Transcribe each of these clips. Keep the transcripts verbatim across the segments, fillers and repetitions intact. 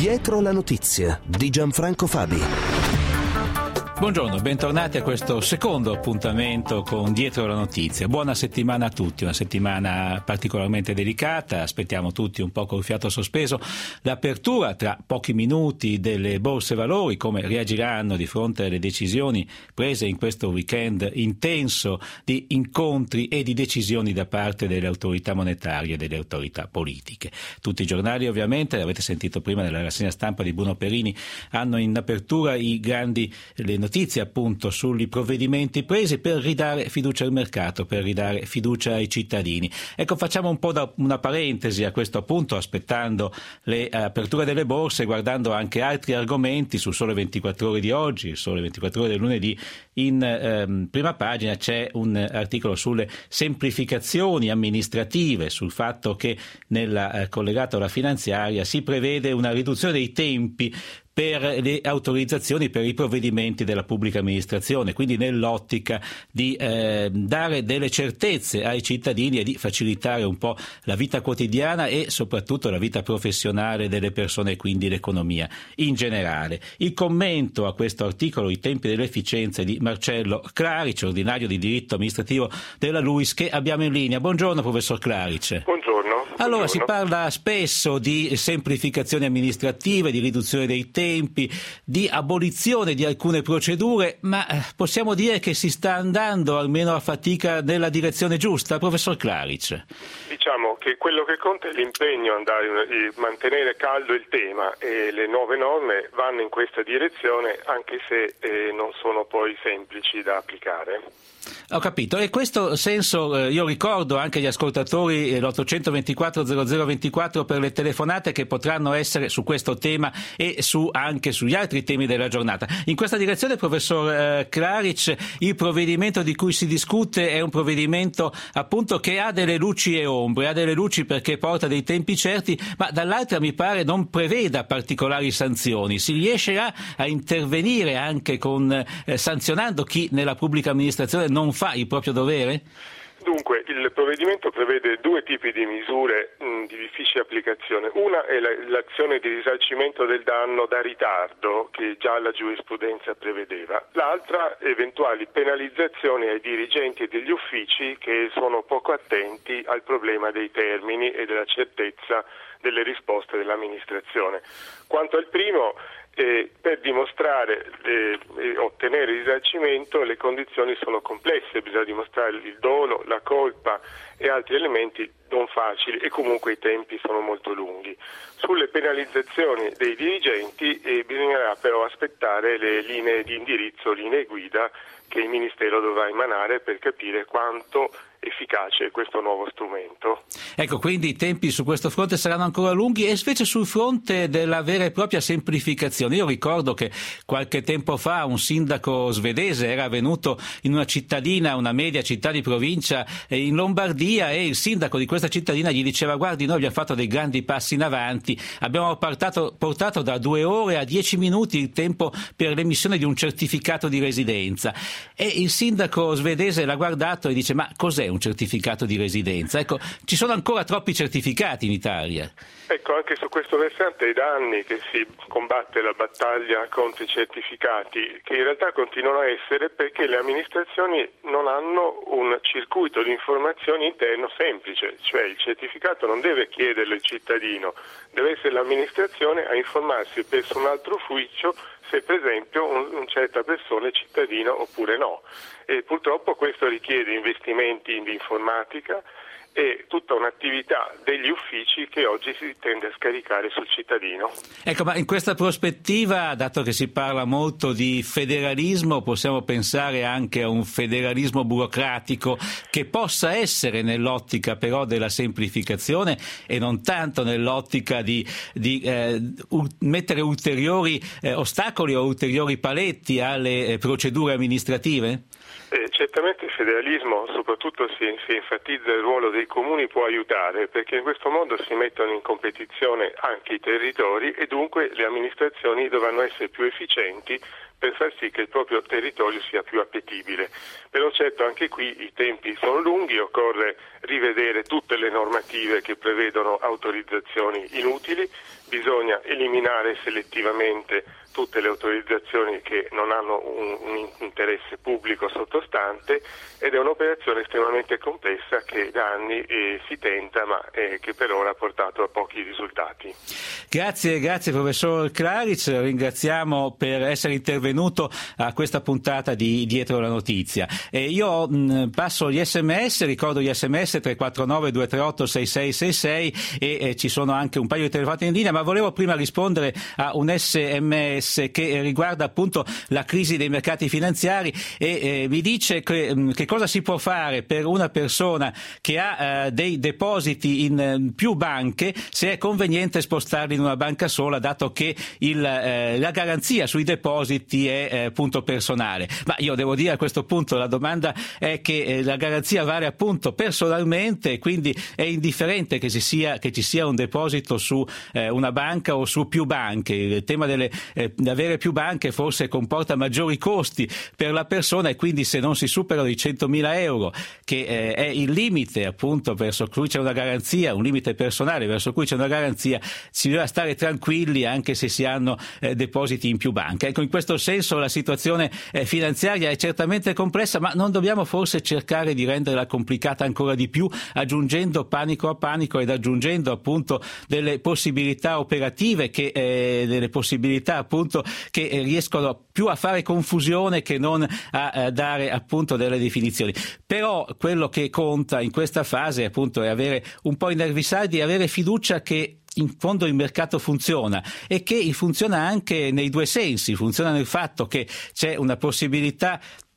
Dietro la notizia di Gianfranco Fabi. Buongiorno, bentornati a questo secondo appuntamento con Dietro la Notizia. Buona settimana a tutti, una settimana particolarmente delicata, aspettiamo tutti un po' col fiato sospeso l'apertura tra pochi minuti delle borse valori, come reagiranno di fronte alle decisioni prese in questo weekend intenso di incontri e di decisioni da parte delle autorità monetarie e delle autorità politiche. Tutti i giornali, ovviamente, l'avete sentito prima nella rassegna stampa di Bruno Perini, hanno in apertura i grandi le notizie appunto sui provvedimenti presi per ridare fiducia al mercato, per ridare fiducia ai cittadini. Ecco, facciamo un po' da una parentesi a questo punto, aspettando le aperture delle borse, guardando anche altri argomenti. Sul Sole ventiquattro Ore di oggi, il Sole ventiquattro Ore del lunedì, in ehm, prima pagina c'è un articolo sulle semplificazioni amministrative, sul fatto che nel eh, collegato alla finanziaria si prevede una riduzione dei tempi per le autorizzazioni per i provvedimenti della pubblica amministrazione, quindi nell'ottica di eh, dare delle certezze ai cittadini e di facilitare un po' la vita quotidiana e soprattutto la vita professionale delle persone e quindi l'economia in generale. Il commento a questo articolo, I tempi dell'efficienza, di Marcello Claric, ordinario di diritto amministrativo della LUISS, che abbiamo in linea. Buongiorno professor Claric. Buongiorno. Allora, Buongiorno. si parla spesso di semplificazioni amministrative, di riduzione dei tempi, di abolizione di alcune procedure, ma possiamo dire che si sta andando, almeno a fatica, nella direzione giusta, professor Claric? Diciamo che quello che conta è l'impegno, andare a mantenere caldo il tema, e le nuove norme vanno in questa direzione, anche se eh, non sono poi semplici da applicare. Ho capito, e questo senso eh, io ricordo anche agli ascoltatori eh, l'ottocento ventiquattro zero zero ventiquattro per le telefonate che potranno essere su questo tema e su anche sugli altri temi della giornata. In questa direzione, professor eh, Claric, il provvedimento di cui si discute è un provvedimento appunto che ha delle luci e ombre, ha delle luci perché porta dei tempi certi, ma dall'altra mi pare non preveda particolari sanzioni. Si riescerà a intervenire anche con eh, sanzionando chi nella pubblica amministrazione non fa il proprio dovere? Dunque, il provvedimento prevede due tipi di misure mh, di difficile applicazione. Una è la, l'azione di risarcimento del danno da ritardo, che già la giurisprudenza prevedeva. L'altra, eventuali penalizzazioni ai dirigenti e degli uffici che sono poco attenti al problema dei termini e della certezza delle risposte dell'amministrazione. Quanto al primo, Eh, per dimostrare e eh, ottenere il risarcimento le condizioni sono complesse, bisogna dimostrare il dolo, la colpa e altri elementi non facili, e comunque i tempi sono molto lunghi. Sulle penalizzazioni dei dirigenti eh, bisognerà però aspettare le linee di indirizzo, linee guida che il Ministero dovrà emanare per capire quanto efficace è questo nuovo strumento. Ecco, quindi i tempi su questo fronte saranno ancora lunghi, e invece sul fronte della vera e propria semplificazione. Io ricordo che qualche tempo fa un sindaco svedese era venuto in una cittadina, una media città di provincia in Lombardia, e il sindaco di questa cittadina gli diceva: guardi, noi abbiamo fatto dei grandi passi in avanti, abbiamo portato, portato da due ore a dieci minuti il tempo per l'emissione di un certificato di residenza. E il sindaco svedese l'ha guardato e dice: ma cos'è un certificato di residenza? Ecco, ci sono ancora troppi certificati in Italia. Ecco, anche su questo versante è da anni che si combatte la battaglia contro i certificati, che in realtà continuano a essere perché le amministrazioni non hanno un circuito di informazioni interno semplice, cioè il certificato non deve chiederlo il cittadino, deve essere l'amministrazione a informarsi presso un altro ufficio se per esempio un, un certa persona è cittadino oppure no. E purtroppo questo richiede investimenti in informatica e tutta un'attività degli uffici che oggi si tende a scaricare sul cittadino. Ecco, ma in questa prospettiva, dato che si parla molto di federalismo, possiamo pensare anche a un federalismo burocratico che possa essere nell'ottica però della semplificazione e non tanto nell'ottica di, di eh, u- mettere ulteriori eh, ostacoli o ulteriori paletti alle eh, procedure amministrative? Eh, certamente il federalismo, soprattutto si, si enfatizza il ruolo dei comuni, può aiutare, perché in questo modo si mettono in competizione anche i territori e dunque le amministrazioni dovranno essere più efficienti per far sì che il proprio territorio sia più appetibile. Però certo anche qui i tempi sono lunghi, occorre rivedere tutte le normative che prevedono autorizzazioni inutili, bisogna eliminare selettivamente tutte le autorizzazioni che non hanno un, un interesse pubblico sottostante, ed è un'operazione estremamente complessa che da anni eh, si tenta, ma eh, che per ora ha portato a pochi risultati. Grazie, grazie professor Klaric, ringraziamo per essere intervenuto a questa puntata di Dietro la Notizia. E io mh, passo gli sms, ricordo gli sms tre quattro nove due tre otto sei sei sei sei e eh, ci sono anche un paio di telefonate in linea, ma volevo prima rispondere a un sms che riguarda appunto la crisi dei mercati finanziari e eh, mi dice che, mh, che cosa si può fare per una persona che ha eh, dei depositi in eh, più banche, se è conveniente spostarli in una banca sola, dato che il, eh, la garanzia sui depositi è eh, punto personale. Ma io devo dire a questo punto la domanda è che eh, la garanzia vale appunto personalmente, quindi è indifferente che ci sia, che ci sia un deposito su eh, una banca o su più banche. Il tema delle, eh, di avere più banche forse comporta maggiori costi per la persona, e quindi se non si superano i centomila euro, che eh, è il limite appunto verso cui c'è una garanzia, un limite personale verso cui c'è una garanzia, si deve stare tranquilli anche se si hanno eh, depositi in più banche. Ecco, in questo senso la situazione eh, finanziaria è certamente complessa, ma non dobbiamo forse cercare di renderla complicata ancora di più, aggiungendo panico a panico ed aggiungendo appunto delle possibilità operative che eh, delle possibilità appunto che eh, riescono più a fare confusione che non a, a dare appunto delle definizioni. Però quello che conta in questa fase appunto è avere un po' i nervi saldi e avere fiducia che in fondo il mercato funziona, e che funziona anche nei due sensi. Funziona nel fatto che c'è una possibilità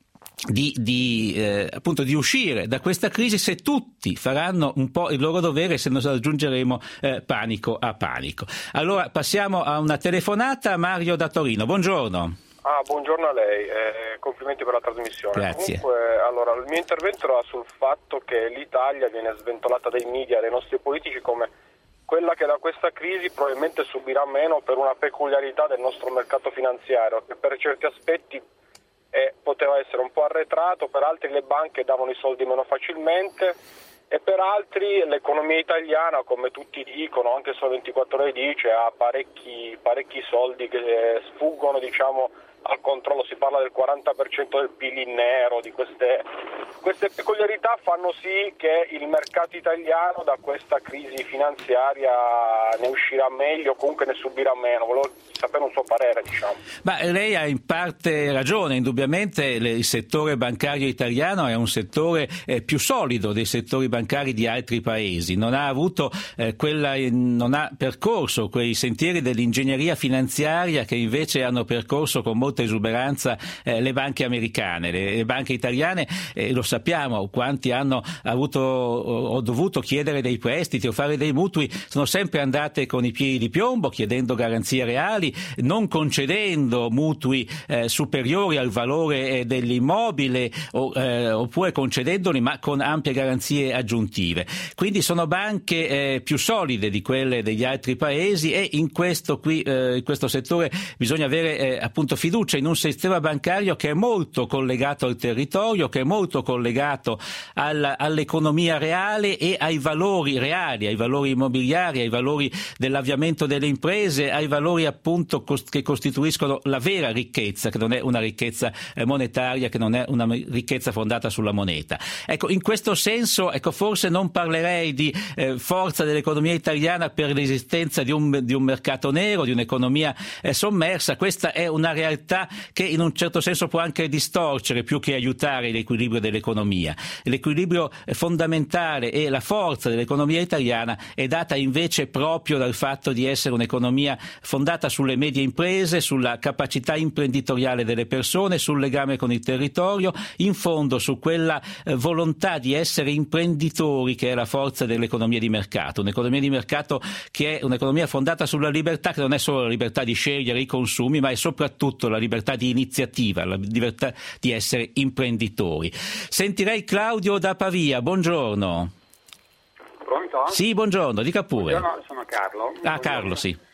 di, di eh, appunto di uscire da questa crisi se tutti faranno un po' il loro dovere, se non aggiungeremo eh, panico a panico. Allora passiamo a una telefonata. Mario da Torino, buongiorno. Ah, buongiorno a lei, eh, complimenti per la trasmissione. Grazie. Comunque, allora, il mio intervento era sul fatto che l'Italia viene sventolata dai media, dai nostri politici, come quella che da questa crisi probabilmente subirà meno per una peculiarità del nostro mercato finanziario, che per certi aspetti eh, poteva essere un po' arretrato, per altri le banche davano i soldi meno facilmente, e per altri l'economia italiana, come tutti dicono, anche Sole ventiquattro Ore dice, ha parecchi, parecchi soldi che sfuggono, diciamo, al controllo. Si parla del quaranta per cento del P I L in nero. Di queste, queste peculiarità fanno sì che il mercato italiano da questa crisi finanziaria ne uscirà meglio, comunque ne subirà meno. Volevo sapere un suo parere, diciamo. Ma lei ha in parte ragione, indubbiamente il settore bancario italiano è un settore eh, più solido dei settori bancari di altri paesi, non ha avuto eh, quella, non ha percorso quei sentieri dell'ingegneria finanziaria che invece hanno percorso con molta esuberanza eh, le banche americane. Le, le banche italiane, eh, lo sappiamo, quanti hanno avuto o, o dovuto chiedere dei prestiti o fare dei mutui, sono sempre andate con i piedi di piombo, chiedendo garanzie reali, non concedendo mutui eh, superiori al valore eh, dell'immobile o, eh, oppure concedendoli ma con ampie garanzie aggiuntive. Quindi sono banche eh, più solide di quelle degli altri paesi, e in questo qui eh, in questo settore bisogna avere eh, appunto fiducia in un sistema bancario che è molto collegato al territorio, che è molto collegato al, all'economia reale e ai valori reali, ai valori immobiliari, ai valori dell'avviamento delle imprese, ai valori appunto che costituiscono la vera ricchezza, che non è una ricchezza monetaria, che non è una ricchezza fondata sulla moneta. Ecco, in questo senso, ecco, forse non parlerei di eh, forza dell'economia italiana per l'esistenza di un, di un mercato nero, di un'economia eh, sommersa. Questa è una realtà che in un certo senso può anche distorcere più che aiutare l'equilibrio dell'economia. L'equilibrio fondamentale e la forza dell'economia italiana è data invece proprio dal fatto di essere un'economia fondata sulle medie imprese, sulla capacità imprenditoriale delle persone, sul legame con il territorio, in fondo su quella eh, volontà di essere imprenditori che è la forza dell'economia di mercato, un'economia di mercato che è un'economia fondata sulla libertà, che non è solo la libertà di scegliere i consumi, ma è soprattutto la libertà di iniziativa, la libertà di essere imprenditori. Sentirei Claudio da Pavia, buongiorno. Pronto? Sì, buongiorno, dica pure. Buongiorno, sono Carlo. Ah, Carlo, sì.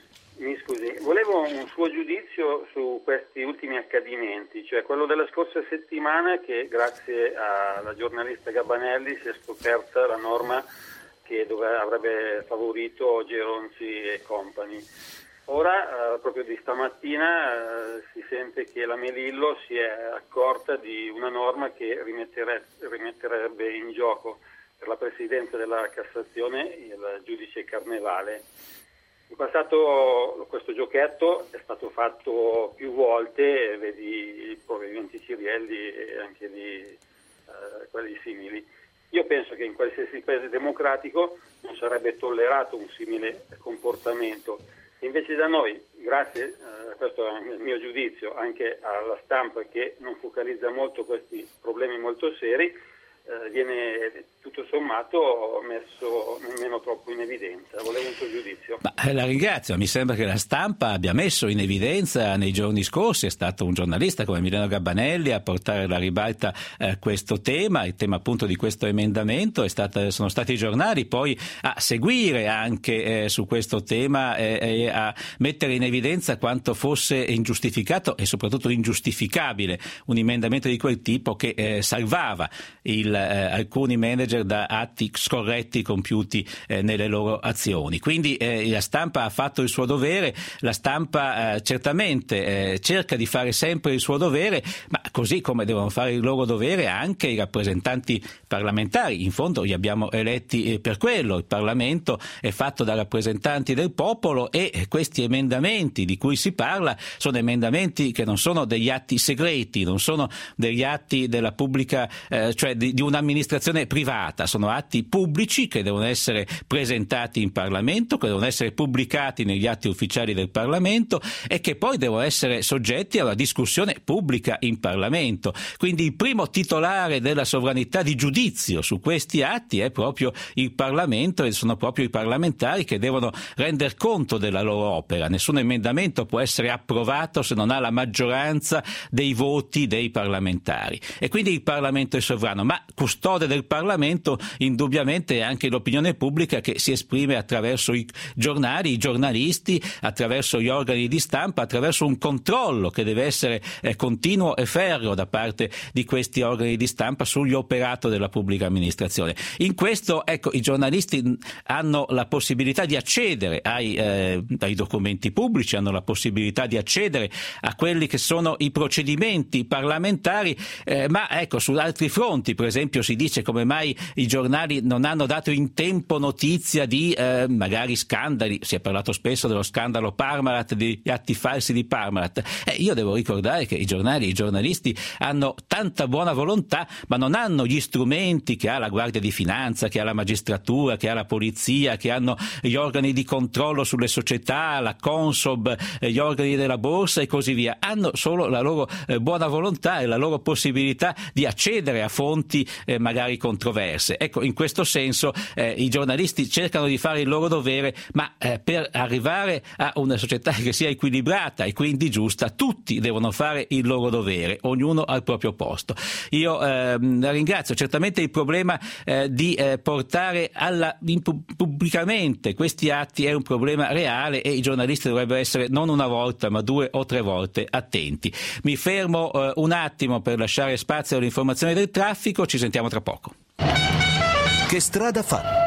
mi scusi, volevo un suo giudizio su questi ultimi accadimenti, cioè quello della scorsa settimana che grazie alla giornalista Gabanelli si è scoperta la norma che dove avrebbe favorito Geronzi e compagni. Ora, eh, proprio di stamattina, eh, si sente che la Melillo si è accorta di una norma che rimettere, rimetterebbe in gioco per la Presidenza della Cassazione il giudice Carnevale. In passato questo giochetto è stato fatto più volte, vedi i provvedimenti Cirielli e anche di eh, quelli simili. Io penso che in qualsiasi paese democratico non sarebbe tollerato un simile comportamento. Invece da noi, grazie, eh, questo è il mio giudizio, anche alla stampa che non focalizza molto questi problemi molto seri, eh, viene tutto sommato messo nemmeno troppo in evidenza. Volevo un suo giudizio. Ma, eh, la ringrazio, mi sembra che la stampa abbia messo in evidenza nei giorni scorsi, è stato un giornalista come Mileno Gabanelli a portare alla ribalta eh, questo tema, il tema appunto di questo emendamento, è stata, sono stati i giornali poi a seguire anche eh, su questo tema e eh, a mettere in evidenza quanto fosse ingiustificato e soprattutto ingiustificabile un emendamento di quel tipo che eh, salvava il Eh, alcuni manager da atti scorretti compiuti eh, nelle loro azioni. Quindi eh, la stampa ha fatto il suo dovere, la stampa eh, certamente eh, cerca di fare sempre il suo dovere, ma così come devono fare il loro dovere anche i rappresentanti parlamentari. In fondo li abbiamo eletti eh, per quello, il Parlamento è fatto da rappresentanti del popolo e questi emendamenti di cui si parla sono emendamenti che non sono degli atti segreti, non sono degli atti della pubblica, eh, cioè di, di un'amministrazione privata, sono atti pubblici che devono essere presentati in Parlamento, che devono essere pubblicati negli atti ufficiali del Parlamento e che poi devono essere soggetti alla discussione pubblica in Parlamento. Quindi il primo titolare della sovranità di giudizio su questi atti è proprio il Parlamento e sono proprio i parlamentari che devono render conto della loro opera. Nessun emendamento può essere approvato se non ha la maggioranza dei voti dei parlamentari e quindi il Parlamento è sovrano, ma custode del Parlamento indubbiamente è anche l'opinione pubblica che si esprime attraverso i giornali, i giornalisti, attraverso gli organi di stampa, attraverso un controllo che deve essere eh, continuo e ferreo da parte di questi organi di stampa sugli operato della pubblica amministrazione. In questo, ecco, i giornalisti hanno la possibilità di accedere ai, eh, ai documenti pubblici, hanno la possibilità di accedere a quelli che sono i procedimenti parlamentari, eh, ma ecco, su altri fronti, per esempio, si dice come mai i giornali non hanno dato in tempo notizia di eh, magari scandali, si è parlato spesso dello scandalo Parmalat, degli atti falsi di Parmalat. Eh, io devo ricordare che i giornali, i giornalisti hanno tanta buona volontà, ma non hanno gli strumenti che ha la Guardia di Finanza, che ha la magistratura, che ha la polizia, che hanno gli organi di controllo sulle società, la Consob, eh, gli organi della borsa e così via. Hanno solo la loro eh, buona volontà e la loro possibilità di accedere a fonti eh, magari controverse. Ecco, in questo senso eh, i giornalisti cercano di fare il loro dovere, ma eh, per arrivare a una società che sia equilibrata e quindi giusta, tutti devono fare il loro dovere, ognuno al proprio posto. Io eh, la ringrazio. Certamente il problema eh, di eh, portare alla, in, pubblicamente questi atti è un problema reale e i giornalisti dovrebbero essere non una volta ma due o tre volte attenti. Mi fermo eh, un attimo per lasciare spazio all'informazione del traffico, ci sentiamo tra poco. Che strada fa?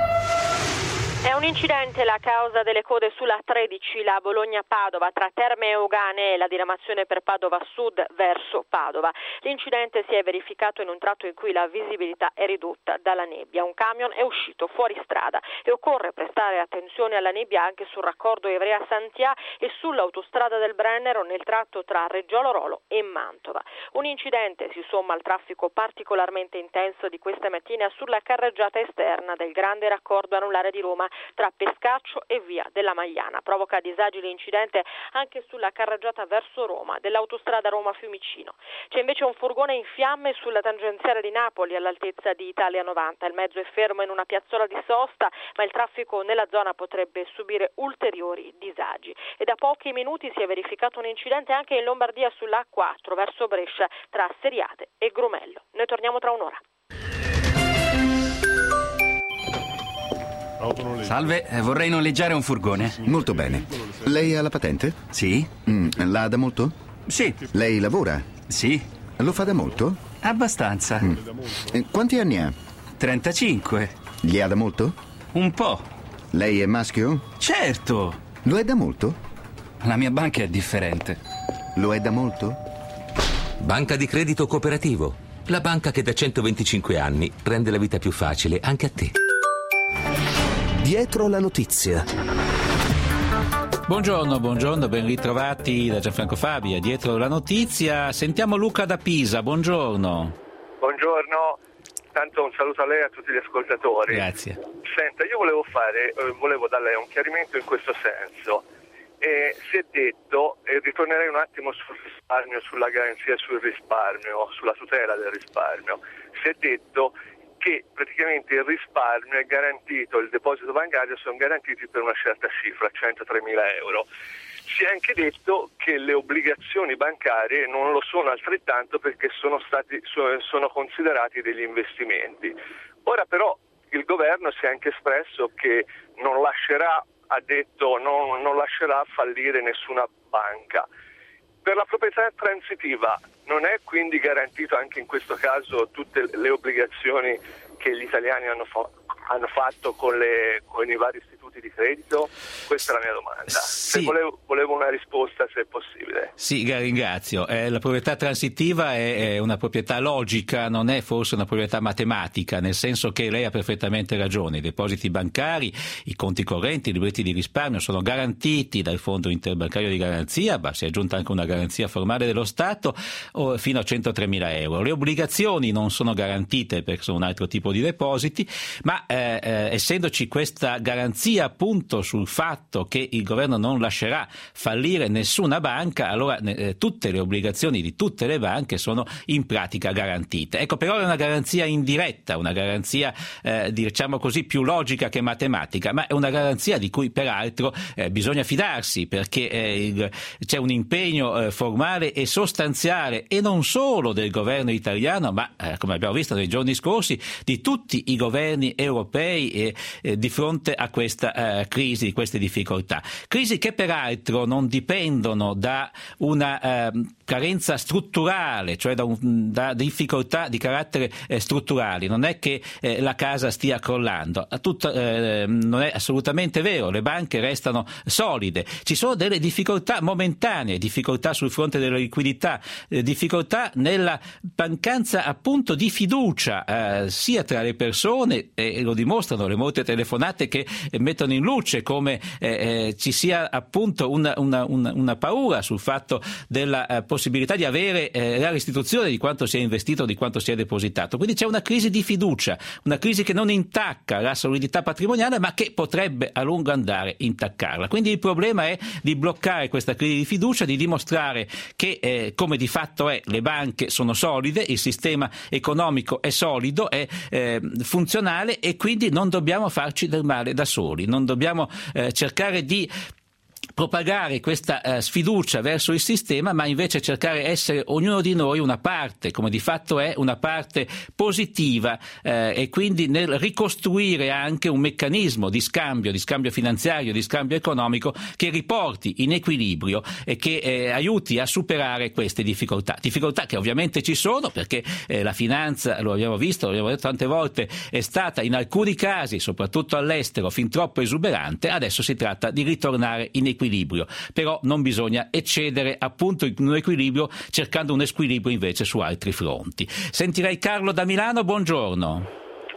È un incidente la causa delle code sulla tredici, la Bologna-Padova, tra Terme Eugane e la diramazione per Padova Sud verso Padova. L'incidente si è verificato in un tratto in cui la visibilità è ridotta dalla nebbia. Un camion è uscito fuori strada e occorre prestare attenzione alla nebbia anche sul raccordo Ivrea-Santià e sull'autostrada del Brennero nel tratto tra Reggiolo Rolo e Mantova. Un incidente si somma al traffico particolarmente intenso di questa mattina sulla carreggiata esterna del grande raccordo anulare di Roma tra Pescaccio e via della Magliana. Provoca disagi l'incidente anche sulla carreggiata verso Roma dell'autostrada Roma-Fiumicino. C'è invece un furgone in fiamme sulla tangenziale di Napoli all'altezza di Italia novanta. Il mezzo è fermo in una piazzola di sosta, ma il traffico nella zona potrebbe subire ulteriori disagi. E da pochi minuti si è verificato un incidente anche in Lombardia sulla A quattro verso Brescia tra Seriate e Grumello. Noi torniamo tra un'ora. Salve, vorrei noleggiare un furgone. Molto bene. Lei ha la patente? Sì. Mm, la ha da molto? Sì. Lei lavora? Sì. Lo fa da molto? Abbastanza. Mm. Eh, Quanti anni ha? trentacinque. Li ha da molto? Un po'. Lei è maschio? Certo. Lo è da molto? La mia banca è differente. Lo è da molto? Banca di Credito Cooperativo. La banca che da centoventicinque anni rende la vita più facile anche a te. Dietro la notizia. Buongiorno, buongiorno, ben ritrovati da Gianfranco Fabia, dietro la notizia. Sentiamo Luca da Pisa, buongiorno. Buongiorno, tanto un saluto a lei e a tutti gli ascoltatori. Grazie. Senta, io volevo fare, eh, volevo da lei un chiarimento in questo senso. Eh, si è detto, e ritornerei un attimo sul risparmio, sulla garanzia sul risparmio, sulla tutela del risparmio, si è detto che praticamente il risparmio è garantito, il deposito bancario sono garantiti per una certa cifra, centotremila euro. Si è anche detto che le obbligazioni bancarie non lo sono altrettanto perché sono stati sono considerati degli investimenti. Ora però il governo si è anche espresso che non lascerà, ha detto non, non lascerà fallire nessuna banca. Per la proprietà transitiva non è quindi garantito anche in questo caso tutte le obbligazioni che gli italiani hanno, fa- hanno fatto con, le, con i vari istituti di credito? Questa è la mia domanda. Sì. Se volevo, volevo una risposta, se è possibile. Sì, ringrazio. Eh, la proprietà transitiva è, è una proprietà logica, non è forse una proprietà matematica, nel senso che lei ha perfettamente ragione. I depositi bancari, i conti correnti, i libretti di risparmio sono garantiti dal Fondo Interbancario di Garanzia, ma si è aggiunta anche una garanzia formale dello Stato o, fino a centotremila euro. Le obbligazioni non sono garantite perché sono un altro tipo di depositi, ma eh, eh, essendoci questa garanzia appunto sul fatto che il governo non lascerà fallire nessuna banca, allora eh, tutte le obbligazioni di tutte le banche sono in pratica garantite. Ecco, però è una garanzia indiretta, una garanzia eh, diciamo così più logica che matematica, ma è una garanzia di cui peraltro eh, bisogna fidarsi, perché eh, il, c'è un impegno eh, formale e sostanziale, e non solo del governo italiano, ma eh, come abbiamo visto nei giorni scorsi, di tutti i governi europei eh, eh, di fronte a questa eh, crisi, queste difficoltà. Crisi che peraltro non dipendono da una eh, carenza strutturale, cioè da, un, da difficoltà di carattere eh, strutturali. Non è che eh, la casa stia crollando, tutto, eh, non è assolutamente vero, le banche restano solide. Ci sono delle difficoltà momentanee, difficoltà sul fronte della liquidità, eh, difficoltà nella mancanza appunto di fiducia eh, sia tra le persone, e lo dimostrano le molte telefonate che eh, mettono in luce come eh, eh, ci sia appunto una, una, una, una paura sul fatto della eh, possibilità di avere eh, la restituzione di quanto si è investito, di quanto si è depositato. Quindi c'è una crisi di fiducia, una crisi che non intacca la solidità patrimoniale, ma che potrebbe a lungo andare intaccarla. Quindi il problema è di bloccare questa crisi di fiducia, di dimostrare che eh, come di fatto è, le banche sono solide, il sistema economico è solido, è eh, funzionale, e quindi non dobbiamo farci del male da soli, non dobbiamo eh, cercare di propagare questa eh, sfiducia verso il sistema, ma invece cercare di essere ognuno di noi una parte, come di fatto è, una parte positiva eh, e quindi nel ricostruire anche un meccanismo di scambio, di scambio finanziario, di scambio economico che riporti in equilibrio e che eh, aiuti a superare queste difficoltà. Difficoltà che ovviamente ci sono, perché eh, la finanza, lo abbiamo visto, lo abbiamo detto tante volte, è stata in alcuni casi, soprattutto all'estero, fin troppo esuberante. Adesso si tratta di ritornare in equilibrio. equilibrio, però non bisogna eccedere appunto in un equilibrio, cercando un squilibrio invece su altri fronti. Sentirei Carlo da Milano, buongiorno.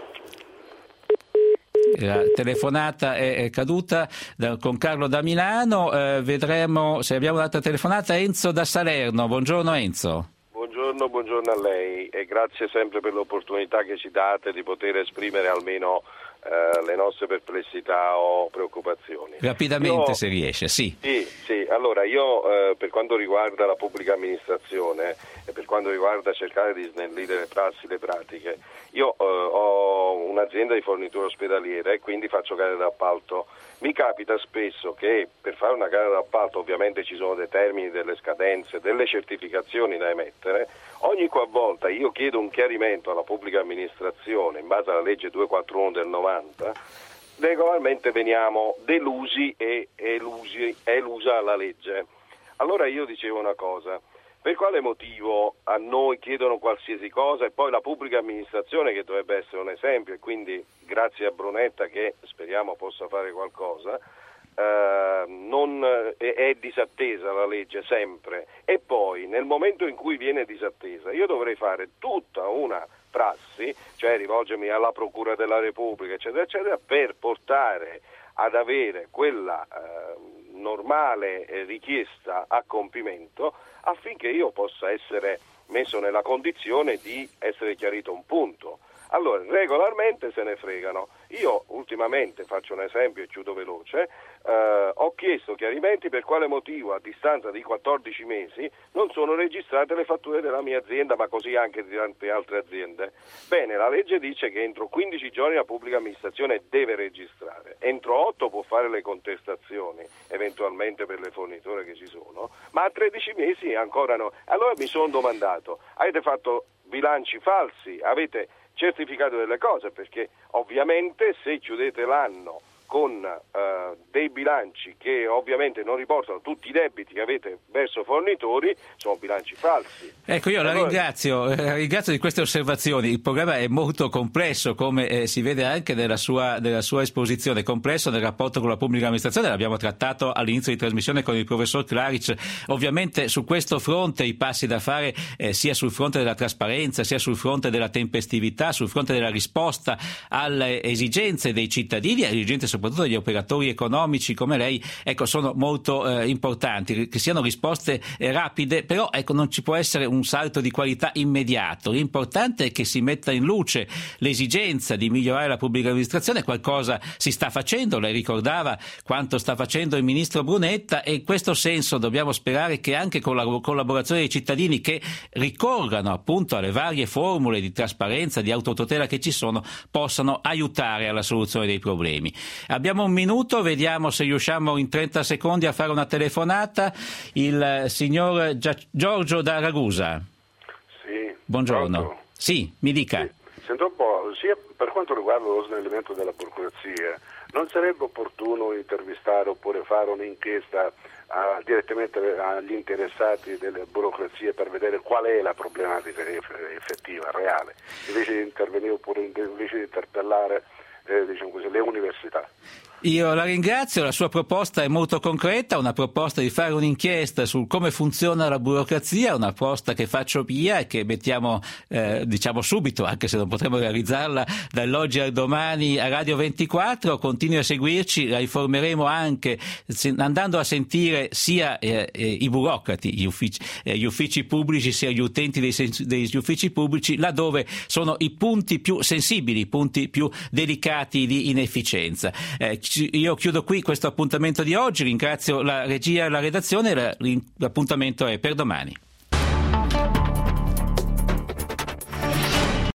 La telefonata è caduta da, con Carlo da Milano, eh, vedremo se abbiamo un'altra telefonata. Enzo da Salerno, buongiorno Enzo. Buongiorno, buongiorno a lei e grazie sempre per l'opportunità che ci date di poter esprimere almeno Uh, le nostre perplessità o preoccupazioni. Rapidamente, io, se riesce, sì. Sì, sì. Allora io uh, per quanto riguarda la pubblica amministrazione e per quanto riguarda cercare di snellire le prassi, le pratiche, io uh, ho un'azienda di fornitura ospedaliera e quindi faccio gare d'appalto. Mi capita spesso che per fare una gara d'appalto ovviamente ci sono dei termini, delle scadenze, delle certificazioni da emettere. Ogni qualvolta io chiedo un chiarimento alla pubblica amministrazione in base alla legge duecentoquarantuno del novanta, regolarmente veniamo delusi e elusi, elusa la legge. Allora io dicevo una cosa: per quale motivo a noi chiedono qualsiasi cosa e poi la pubblica amministrazione, che dovrebbe essere un esempio, e quindi grazie a Brunetta che speriamo possa fare qualcosa, eh, non è, è disattesa la legge sempre, e poi nel momento in cui viene disattesa io dovrei fare tutta una prassi, cioè rivolgermi alla Procura della Repubblica eccetera eccetera, per portare ad avere quella eh, normale eh, richiesta a compimento, affinché io possa essere messo nella condizione di essere chiarito un punto. Allora, regolarmente se ne fregano. Io ultimamente, faccio un esempio e chiudo veloce, eh, ho chiesto chiarimenti per quale motivo a distanza di quattordici mesi non sono registrate le fatture della mia azienda, ma così anche di tante altre aziende. Bene, la legge dice che entro quindici giorni la pubblica amministrazione deve registrare, entro otto può fare le contestazioni, eventualmente per le forniture che ci sono, ma a tredici mesi ancora no. Allora mi sono domandato, avete fatto bilanci falsi, avete certificato delle cose, perché ovviamente se chiudete l'anno con eh, dei bilanci che ovviamente non riportano tutti i debiti che avete verso fornitori, sono bilanci falsi. Ecco, io allora... la ringrazio, eh, ringrazio di queste osservazioni. Il programma è molto complesso, come eh, si vede anche nella sua, nella sua esposizione, complesso nel rapporto con la pubblica amministrazione, l'abbiamo trattato all'inizio di trasmissione con il professor Claric. Ovviamente su questo fronte i passi da fare eh, sia sul fronte della trasparenza, sia sul fronte della tempestività, sul fronte della risposta alle esigenze dei cittadini, alle esigenze soprattutto degli operatori economici come lei, ecco, sono molto eh, importanti, che siano risposte eh, rapide, però ecco, non ci può essere un salto di qualità immediato. L'importante è che si metta in luce l'esigenza di migliorare la pubblica amministrazione. Qualcosa si sta facendo, lei ricordava quanto sta facendo il ministro Brunetta, e in questo senso dobbiamo sperare che anche con la collaborazione dei cittadini che ricorrano appunto alle varie formule di trasparenza, di autotutela che ci sono, possano aiutare alla soluzione dei problemi. Abbiamo un minuto, vediamo se riusciamo in trenta secondi a fare una telefonata. Il signor Gia- Giorgio da Ragusa. Sì. Buongiorno. Pronto? Sì, mi dica. Sì. Sento un po', sia per quanto riguarda lo snellimento della burocrazia, non sarebbe opportuno intervistare oppure fare un'inchiesta a, direttamente agli interessati delle burocrazie per vedere qual è la problematica effettiva, reale, invece di intervenire oppure invece di interpellare eh, diciamo così, le università? Io la ringrazio, la sua proposta è molto concreta, una proposta di fare un'inchiesta su come funziona la burocrazia, una proposta che faccio mia e che mettiamo eh, diciamo subito, anche se non potremo realizzarla dall'oggi al domani a Radio ventiquattro. Continui a seguirci, la informeremo anche andando a sentire sia eh, eh, i burocrati, gli uffici, eh, gli uffici pubblici, sia gli utenti dei, degli uffici pubblici, laddove sono i punti più sensibili, i punti più delicati di inefficienza. Eh, Io chiudo qui questo appuntamento di oggi, ringrazio la regia e la redazione, l'appuntamento è per domani.